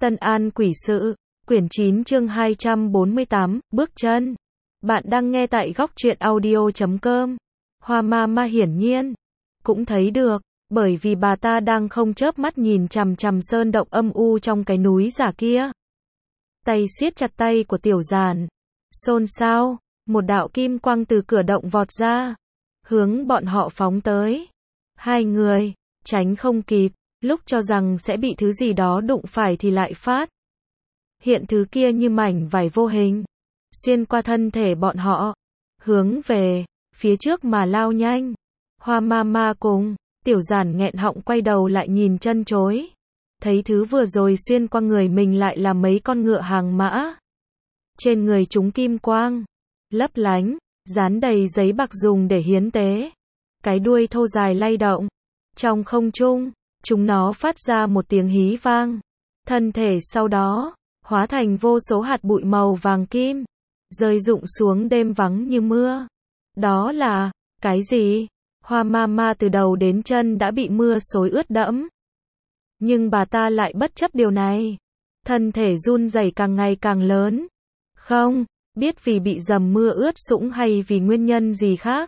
Tân An Quỷ Sự, quyển 9 chương 248, bước chân. Bạn đang nghe tại góc truyện audio.com. Hoa Mama hiển nhiên cũng thấy được, bởi vì bà ta đang không chớp mắt nhìn chằm chằm sơn động âm u trong cái núi giả kia. Tay siết chặt tay của Tiểu Giản. Xôn xao, một đạo kim quang từ cửa động vọt ra, hướng bọn họ phóng tới. Hai người tránh không kịp, lúc cho rằng sẽ bị thứ gì đó đụng phải thì lại phát hiện thứ kia như mảnh vải vô hình, xuyên qua thân thể bọn họ, hướng về phía trước mà lao nhanh. Hoa Mama cùng Tiểu Giản nghẹn họng quay đầu lại nhìn chân chối. Thấy thứ vừa rồi xuyên qua người mình lại là mấy con ngựa hàng mã. Trên người chúng kim quang lấp lánh, dán đầy giấy bạc dùng để hiến tế. Cái đuôi thô dài lay động trong không trung, chúng nó phát ra một tiếng hí vang. Thân thể sau đó hóa thành vô số hạt bụi màu vàng kim, rơi rụng xuống đêm vắng như mưa. Đó là cái gì? Hoa Mama từ đầu đến chân đã bị mưa xối ướt đẫm. Nhưng bà ta lại bất chấp điều này. Thân thể run rẩy càng ngày càng lớn. Không biết vì bị dầm mưa ướt sũng hay vì nguyên nhân gì khác.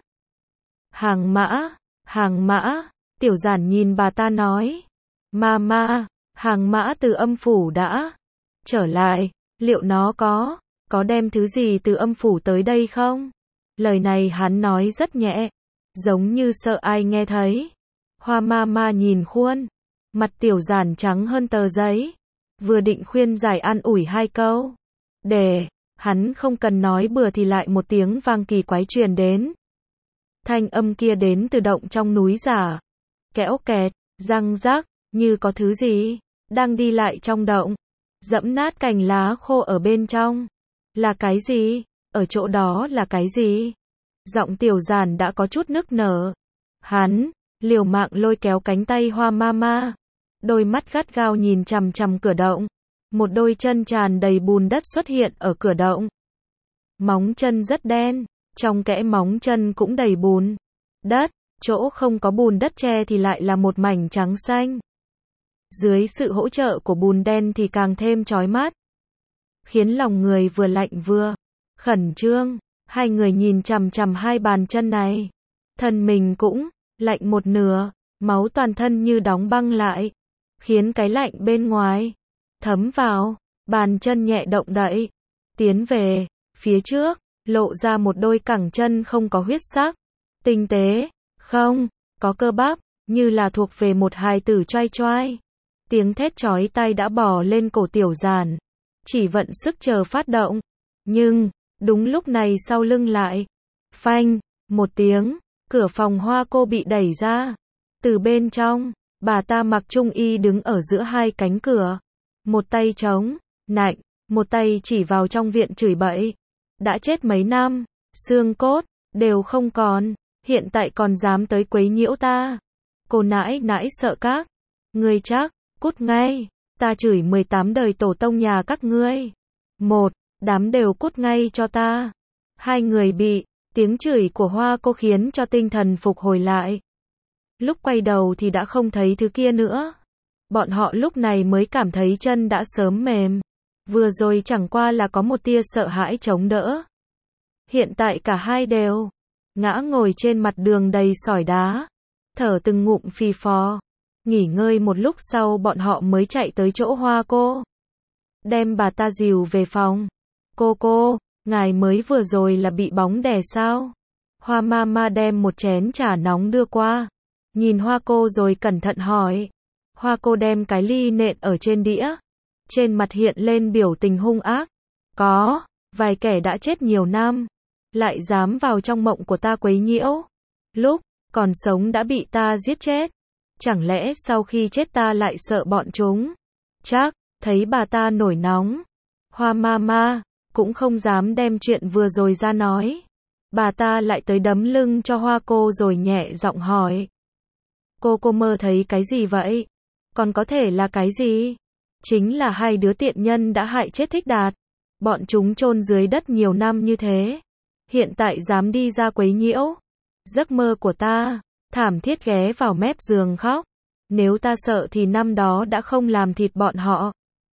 Hàng mã, Tiểu Giản nhìn bà ta nói. Mama, hàng mã từ âm phủ đã trở lại, liệu nó có đem thứ gì từ âm phủ tới đây không? Lời này hắn nói rất nhẹ, giống như sợ ai nghe thấy. Hoa Mama nhìn khuôn mặt Tiểu Giản trắng hơn tờ giấy, vừa định khuyên giải an ủi hai câu, để hắn không cần nói bừa thì lại một tiếng vang kỳ quái truyền đến. Thanh âm kia đến từ động trong núi giả. Kéo kẹt, răng rắc, như có thứ gì đang đi lại trong động, dẫm nát cành lá khô ở bên trong. Là cái gì? Ở chỗ đó là cái gì? Giọng Tiểu Giản đã có chút nức nở. Hắn liều mạng lôi kéo cánh tay Hoa Mama, đôi mắt gắt gao nhìn chằm chằm cửa động. Một đôi chân tràn đầy bùn đất xuất hiện ở cửa động. Móng chân rất đen, trong kẽ móng chân cũng đầy bùn đất, chỗ không có bùn đất che thì lại là một mảnh trắng xanh. Dưới sự hỗ trợ của bùn đen thì càng thêm chói mắt, khiến lòng người vừa lạnh vừa khẩn trương. Hai người nhìn chằm chằm hai bàn chân này, thân mình cũng lạnh một nửa, máu toàn thân như đóng băng lại, khiến cái lạnh bên ngoài thấm vào. Bàn chân nhẹ động đậy, tiến về phía trước, lộ ra một đôi cẳng chân không có huyết sắc, tinh tế, không có cơ bắp, như là thuộc về một hài tử choai choai. Tiếng thét chói tai đã bò lên cổ Tiểu Giản, chỉ vận sức chờ phát động. Nhưng đúng lúc này sau lưng lại phanh một tiếng, cửa phòng Hoa cô bị đẩy ra. Từ bên trong, bà ta mặc trung y đứng ở giữa hai cánh cửa, một tay chống nạnh, một tay chỉ vào trong viện chửi bậy. Đã chết mấy năm, xương cốt đều không còn, hiện tại còn dám tới quấy nhiễu ta. Cô nãi nãi sợ các ngươi chắc, cút ngay, ta chửi 18 đời tổ tông nhà các ngươi. Một đám đều cút ngay cho ta. Hai người bị tiếng chửi của Hoa cô khiến cho tinh thần phục hồi lại. Lúc quay đầu thì đã không thấy thứ kia nữa. Bọn họ lúc này mới cảm thấy chân đã sớm mềm. Vừa rồi chẳng qua là có một tia sợ hãi chống đỡ. Hiện tại cả hai đều ngã ngồi trên mặt đường đầy sỏi đá, thở từng ngụm phì phò. Nghỉ ngơi một lúc sau bọn họ mới chạy tới chỗ Hoa cô, đem bà ta dìu về phòng. Cô, ngài mới vừa rồi là bị bóng đè sao? Hoa Mama đem một chén trà nóng đưa qua, nhìn Hoa cô rồi cẩn thận hỏi. Hoa cô đem cái ly nện ở trên đĩa, trên mặt hiện lên biểu tình hung ác. Có vài kẻ đã chết nhiều năm, lại dám vào trong mộng của ta quấy nhiễu. Lúc còn sống đã bị ta giết chết, chẳng lẽ sau khi chết ta lại sợ bọn chúng? Chắc thấy bà ta nổi nóng, Hoa Mama cũng không dám đem chuyện vừa rồi ra nói. Bà ta lại tới đấm lưng cho Hoa cô rồi nhẹ giọng hỏi. Cô mơ thấy cái gì vậy? Còn có thể là cái gì? Chính là hai đứa tiện nhân đã hại chết Thích Đạt. Bọn chúng chôn dưới đất nhiều năm như thế, hiện tại dám đi ra quấy nhiễu. Giấc mơ của ta, thảm thiết ghé vào mép giường khóc. Nếu ta sợ thì năm đó đã không làm thịt bọn họ.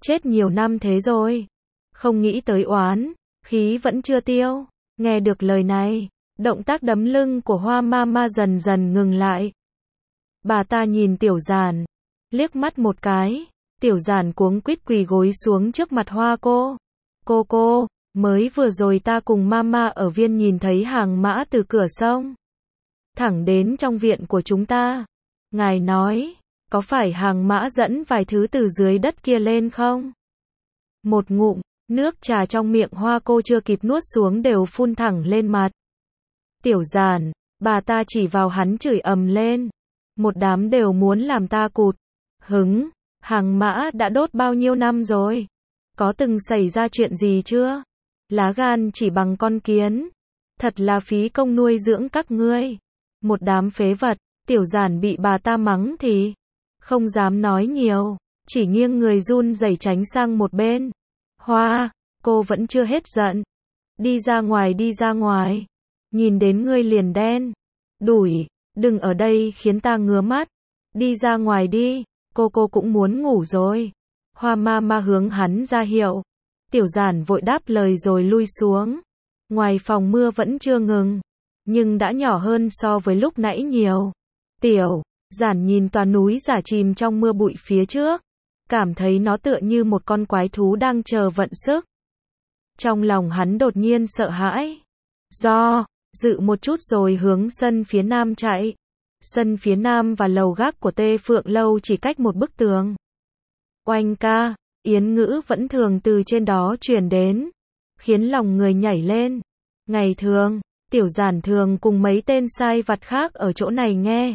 chết nhiều năm thế rồi. Không nghĩ tới oán, khí vẫn chưa tiêu. Nghe được lời này, động tác đấm lưng của Hoa Mama dần dần ngừng lại. Bà ta nhìn Tiểu Giản, liếc mắt một cái, Tiểu Giản cuống quýt quỳ gối xuống trước mặt Hoa cô. Cô, mới vừa rồi ta cùng Mama ở viên nhìn thấy hàng mã từ cửa sông thẳng đến trong viện của chúng ta. Ngài nói, có phải hàng mã dẫn vài thứ từ dưới đất kia lên không? Một ngụm, nước trà trong miệng Hoa cô chưa kịp nuốt xuống đều phun thẳng lên mặt. Tiểu Giản, bà ta chỉ vào hắn chửi ầm lên. Một đám đều muốn làm ta cụt hứng, hàng mã đã đốt bao nhiêu năm rồi? Có từng xảy ra chuyện gì chưa? Lá gan chỉ bằng con kiến. Thật là phí công nuôi dưỡng các ngươi. Một đám phế vật. Tiểu Giản bị bà ta mắng thì không dám nói nhiều, chỉ nghiêng người run rẩy tránh sang một bên. Hoa, cô vẫn chưa hết giận. Đi ra ngoài. Nhìn đến ngươi liền đen đủi, đừng ở đây khiến ta ngứa mắt. Đi ra ngoài đi, cô cũng muốn ngủ rồi. Hoa Mama hướng hắn ra hiệu. Tiểu Giản vội đáp lời rồi lui xuống. Ngoài phòng mưa vẫn chưa ngừng, nhưng đã nhỏ hơn so với lúc nãy nhiều. Tiểu Giản nhìn toàn núi giả chìm trong mưa bụi phía trước, cảm thấy nó tựa như một con quái thú đang chờ vận sức. Trong lòng hắn đột nhiên sợ hãi. Do dự một chút rồi hướng sân phía nam chạy. Sân phía nam và lầu gác của Tê Phượng Lâu chỉ cách một bức tường. Oanh ca, yến ngữ vẫn thường từ trên đó truyền đến, khiến lòng người nhảy lên. Ngày thường, Tiểu Giản thường cùng mấy tên sai vặt khác ở chỗ này nghe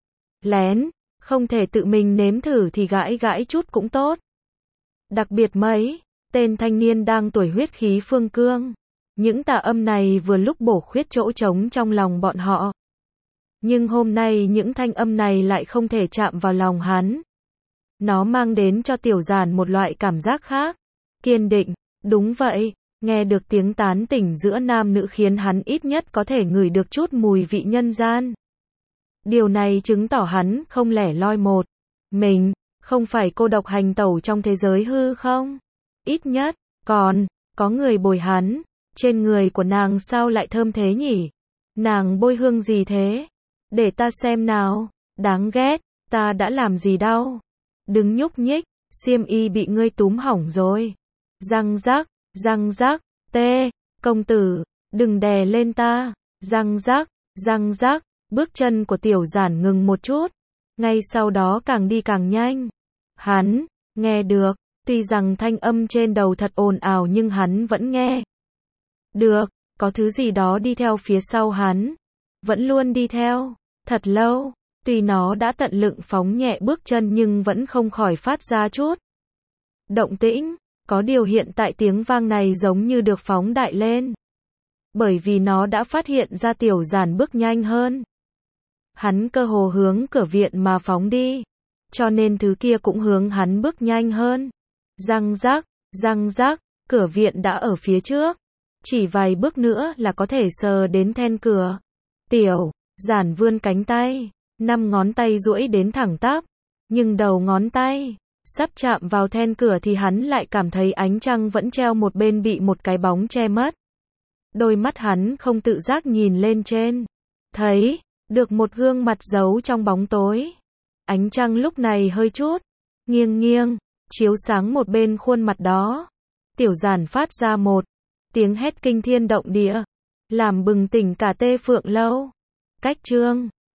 lén, không thể tự mình nếm thử thì gãi chút cũng tốt. Đặc biệt mấy tên thanh niên đang tuổi huyết khí phương cương, những tà âm này vừa lúc bổ khuyết chỗ trống trong lòng bọn họ. Nhưng hôm nay những thanh âm này lại không thể chạm vào lòng hắn. Nó mang đến cho Tiểu Giản một loại cảm giác khác, kiên định. Đúng vậy, nghe được tiếng tán tỉnh giữa nam nữ khiến hắn ít nhất có thể ngửi được chút mùi vị nhân gian. Điều này chứng tỏ hắn không lẻ loi một mình, không phải cô độc hành tẩu trong thế giới hư không? Ít nhất, còn có người bồi hắn. Trên người của nàng sao lại thơm thế nhỉ? Nàng bôi hương gì thế? Để ta xem nào. Đáng ghét, ta đã làm gì đâu? Đừng nhúc nhích, xiêm y bị ngươi túm hỏng rồi. Răng rắc, tê, công tử, đừng đè lên ta. Răng rắc, bước chân của Tiểu Giản ngừng một chút. Ngay sau đó càng đi càng nhanh. Hắn nghe được, tuy rằng thanh âm trên đầu thật ồn ào nhưng hắn vẫn nghe được, có thứ gì đó đi theo phía sau hắn. Vẫn luôn đi theo, thật lâu, tuy nó đã tận lực phóng nhẹ bước chân nhưng vẫn không khỏi phát ra chút động tĩnh. Có điều hiện tại tiếng vang này giống như được phóng đại lên. Bởi vì nó đã phát hiện ra Tiểu Giản bước nhanh hơn. Hắn cơ hồ hướng cửa viện mà phóng đi. Cho nên thứ kia cũng hướng hắn bước nhanh hơn. Răng rắc, cửa viện đã ở phía trước. Chỉ vài bước nữa là có thể sờ đến then cửa. Tiểu Giản vươn cánh tay, 5 ngón tay duỗi đến thẳng tắp, nhưng đầu ngón tay sắp chạm vào then cửa thì hắn lại cảm thấy ánh trăng vẫn treo một bên bị một cái bóng che mất. Đôi mắt hắn không tự giác nhìn lên trên, thấy được một gương mặt giấu trong bóng tối. Ánh trăng lúc này hơi chút nghiêng, chiếu sáng một bên khuôn mặt đó. Tiểu Giản phát ra một tiếng hét kinh thiên động địa, làm bừng tỉnh cả Tê Phượng Lâu. Cách chương